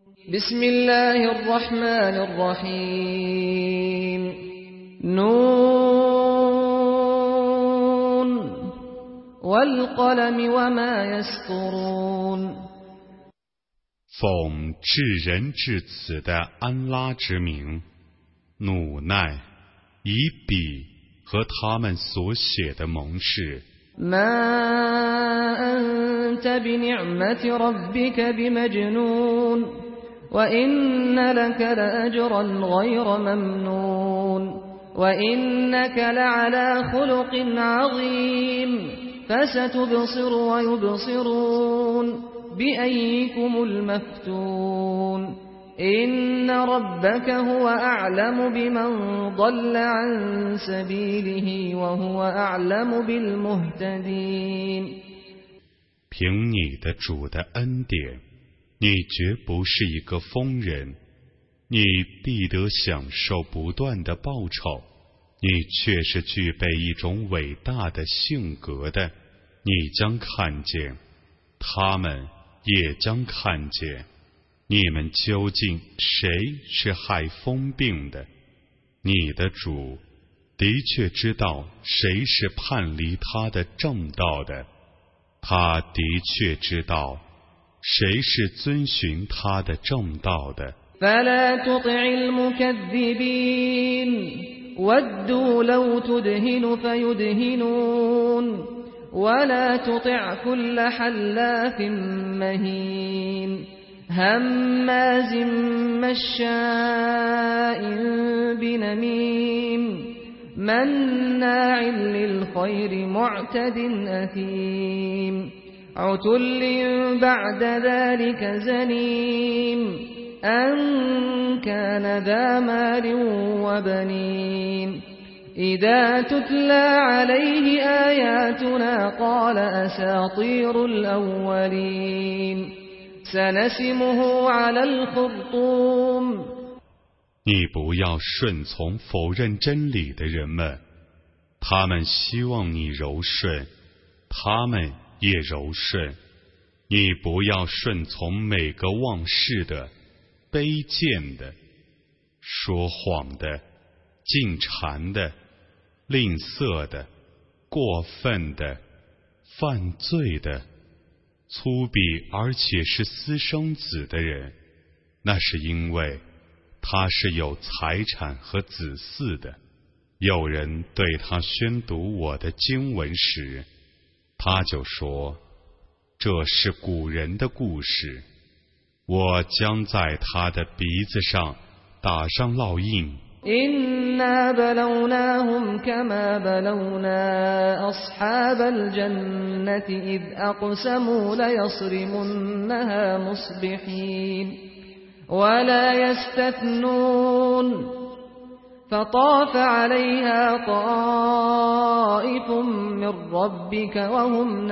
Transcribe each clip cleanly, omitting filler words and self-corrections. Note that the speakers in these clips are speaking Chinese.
بسم الله الرحمن الرحيم نون والقلم وما يسطرون 奉至仁至慈的安拉之名，努奈，以笔和他们所写的盟誓。 ما أنت بنعمة ربك بمجنون وإن لك لأجرا غير ممنون وإنك لعلى خلق عظيم فستبصر ويبصرون بأيكم المفتون إن ربك هو أعلم بمن ضل عن سبيله وهو أعلم بالمهتدين 凭你的主的恩典，你绝不是一个疯人，你必得享受不断的报酬，你却是具备一种伟大的性格的，你将看见，他们也将看见，你们究竟谁是害疯病的？你的主的确知道谁是叛离他的正道的，他的确知道谁是遵循他的正道的。 فلا تطع المكذبين ودوا لو تدهن فيدهنون ولا تطع كل حلاف مهين هماز مشاء بنميم مناع للخير معتد أثيم عتل بعد ذلك زنيم أن كان ذا مال وبنين إذا تتلى عليه آياتنا قال أساطير الأولين سنسمه على الخرطوم 你不要顺从否认真理的人们，他们希望你柔顺，他们也柔顺。你不要顺从每个妄事的、卑贱的、说谎的、尽谗的、吝啬的、过分的、犯罪的、粗鄙而且是私生子的人，那是因为他是有财产和子嗣的。有人对他宣读我的经文时，他就说，这是古人的故事，我将在他的鼻子上打上烙印。 إنا بلوناهم كما بلونا أصحاب الجنة إذ أقسموا ليصرمنها مصبحين ولا يستثنون فطاف عليها طائف من ربك وهم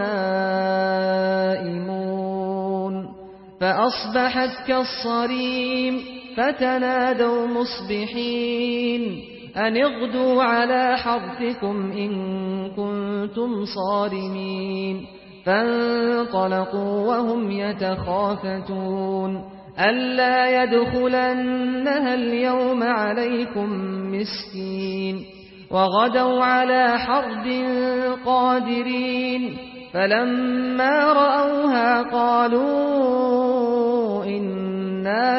نائمون فأصبحت كالصريم فتنادوا مصبحين أن اغدوا على حرثكم إن كنتم صارمين فانطلقوا وهم يتخافتون ألا يدخلنها اليوم عليكم مسكين وغدوا على حرد قادرين فلما رأوها قالوا إنا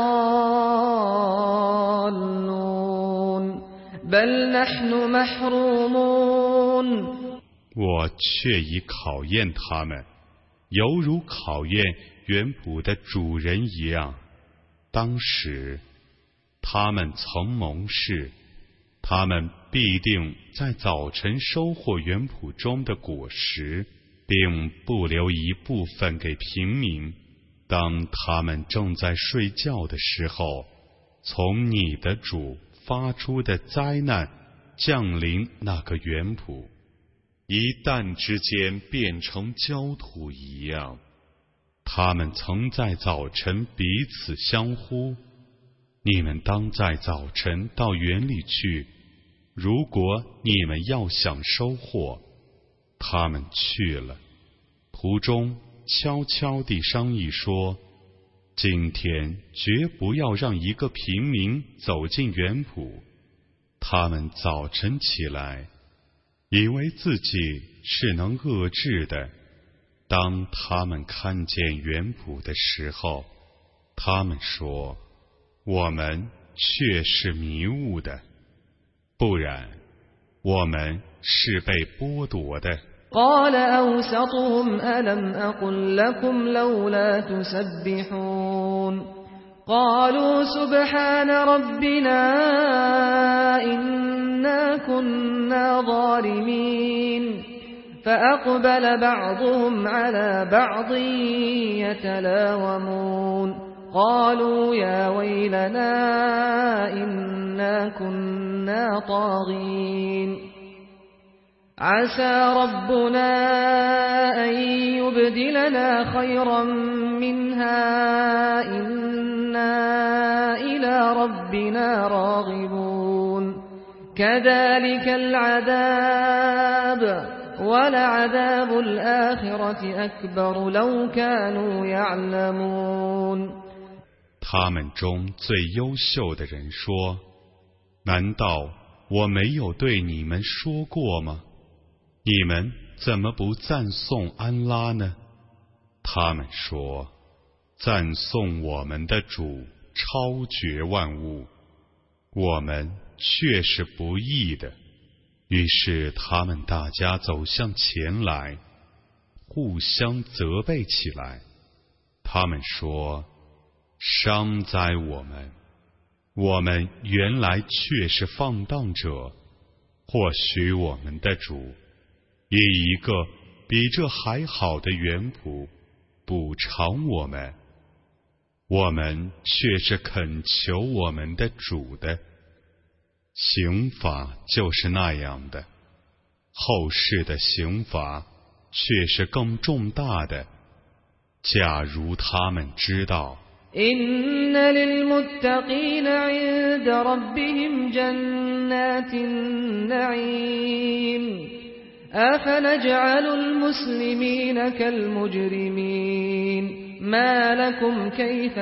لضالون بل نحن محرومون 我却已考验他们，犹如考验园圃的主人一样。当时他们曾盟誓，他们必定在早晨收获园圃中的果实，并不留一部分给平民。当他们正在睡觉的时候，从你的主发出的灾难降临那个园圃，一旦之间变成焦土一样。他们曾在早晨彼此相呼，你们当在早晨到园里去，如果你们要想收获。他们去了，途中悄悄地商议说， 今天绝不要让一个平民走进园圃。他们早晨起来，以为自己是能遏制的，当他们看见园圃的时候，他们说：我们却是迷雾的，不然我们是被剥夺的。 قال أوسطهم ألم أقل لكم لولا تسبحون قالوا سبحان ربنا إنا كنا ظالمين فأقبل بعضهم على بعض يتلاومون قالوا يا ويلنا إنا كنا طاغين عسى ربنا أن يبدلنا خيرا منها إنا إلى ربنا راغبون كذلك العذاب ولعذاب الآخرة أكبر لو كانوا يعلمون 他们中最优秀的人说：难道我没有对你们说过吗？你们怎么不赞颂安拉呢？他们说：赞颂我们的主超绝万物，我们却是不义的。于是他们大家走向前来，互相责备起来。他们说：伤哉我们！我们原来却是放荡者，或许我们的主以一个比这还好的园圃补偿我们，我们却是恳求我们的主的。刑罚就是那样的，后世的刑罚却是更重大的。假如他们知道， إن للمتقين عند ربهم جنات النعيم أفنجعل المسلمين كالمجرمين ما لكم كيف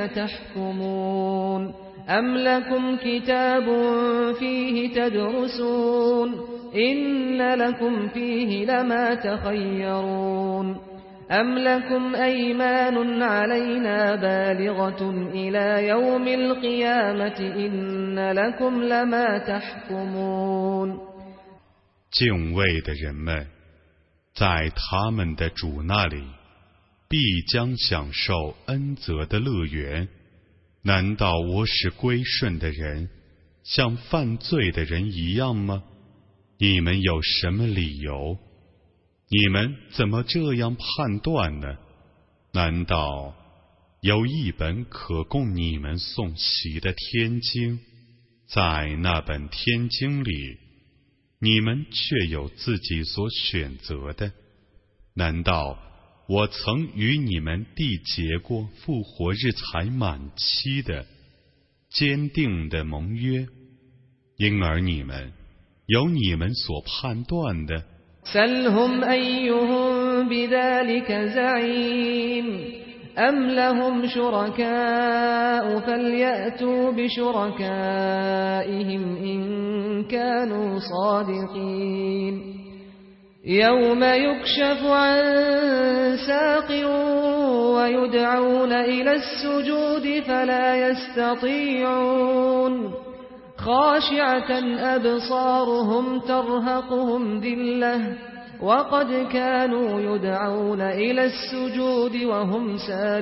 تحكمون أم لكم كتاب فيه تدرسون إن لكم فيه لما تخيرون أم لكم أيمان علينا بالغة إلى يوم القيامة إن لكم لما تحكمون 敬畏的人们在他们的主那里必将享受恩泽的乐园。难道我使归顺的人像犯罪的人一样吗？你们有什么理由？你们怎么这样判断呢？难道有一本可供你们诵习的天经，在那本天经里，你们却有自己所选择的？难道我曾与你们缔结过复活日才满期的坚定的盟约？因而你们有你们所判断的。 سلهم أيهم بذلك زعيم أم لهم شركاء فليأتوا بشركائهم إن كانوا صادقين يوم يكشف عن ساق ويدعون إلى السجود فلا يستطيعون خاشعة أبصارهم ترهقهم ذلة وقد كانوا يدعون إلى السجود وهم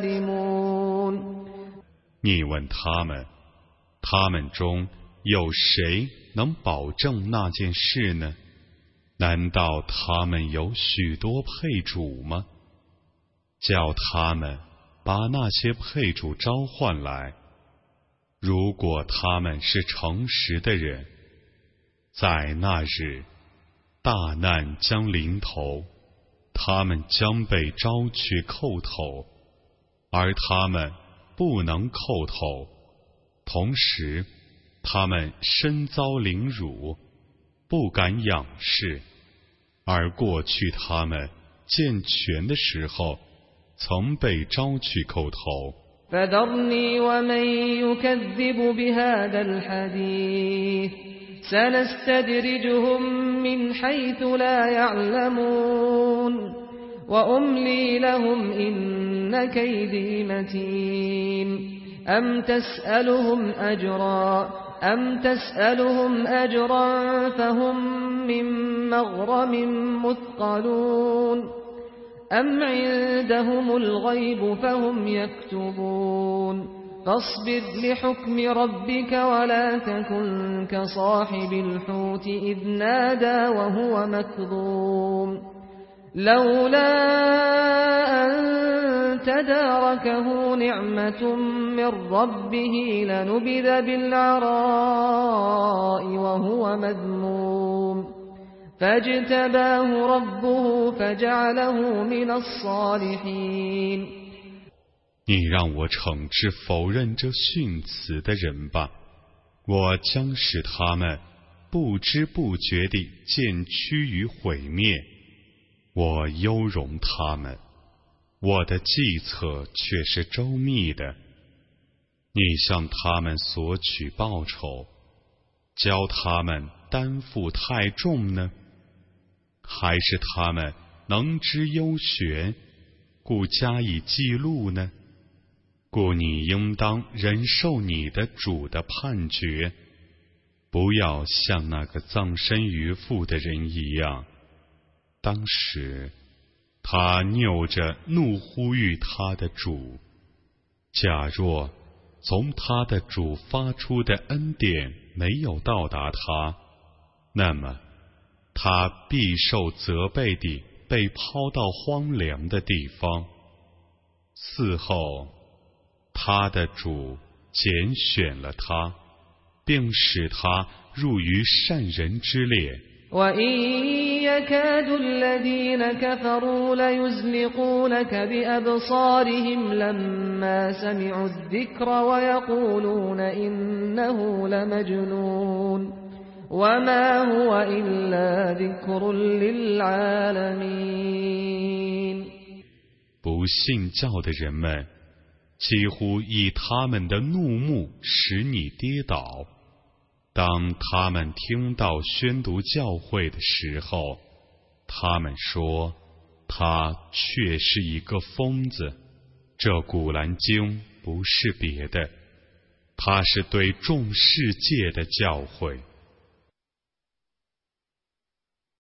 سالمون 你问他们，他们中有谁能保证那件事呢？难道他们有许多配主吗？叫他们把那些配主召唤来。如果他们是诚实的人，在那日大难将临头，他们将被招去叩头，而他们不能叩头，同时他们身遭凌辱，不敢仰视，而过去他们健全的时候曾被招去叩头， فذرني ومن يكذب بهذا الحديث سنستدرجهم من حيث لا يعلمون وأملي لهم إن كيدي متين أم تسألهم أجرا فهم من مغرم مثقلون أم عندهم الغيب فهم يكتبون فاصبر لحكم ربك ولا تكن كصاحب الحوت إذ نادى وهو مكظوم لولا أن تداركه نعمة من ربه لنبذ بالعراء وهو مذموم فاجتباه ربه فجعله من الصالحين 你让我惩治否认这训词的人吧，我将使他们不知不觉地渐趋于毁灭。我优容他们，我的计策却是周密的。你向他们索取报酬，教他们担负太重呢？还是他们能知幽玄，故加以记录呢？故你应当忍受你的主的判决，不要像那个葬身鱼腹的人一样。当时他拗着怒呼吁他的主，假若从他的主发出的恩典没有到达他，那么他必受责备地被抛到荒凉的地方。嗣后他的主拣选了他，并使他入于善人之列。 وَإِنْ يَكَادُ الَّذِينَ كَفَرُوا لَيُزْلِقُونَكَ بِأَبْصَارِهِمْ لَمَّا سَمِعُوا الذِّكْرَ وَيَقُولُونَ إِنَّهُ لَمَجْنُونٌ وَمَا هُوَ إِلَّا ذِكْرٌ لِلْعَالَمِينَ 不信教的人们几乎以他们的怒目使你跌倒。当他们听到宣读教诲的时候，他们说他却是一个疯子。这古兰经不是别的，它是对众世界的教诲。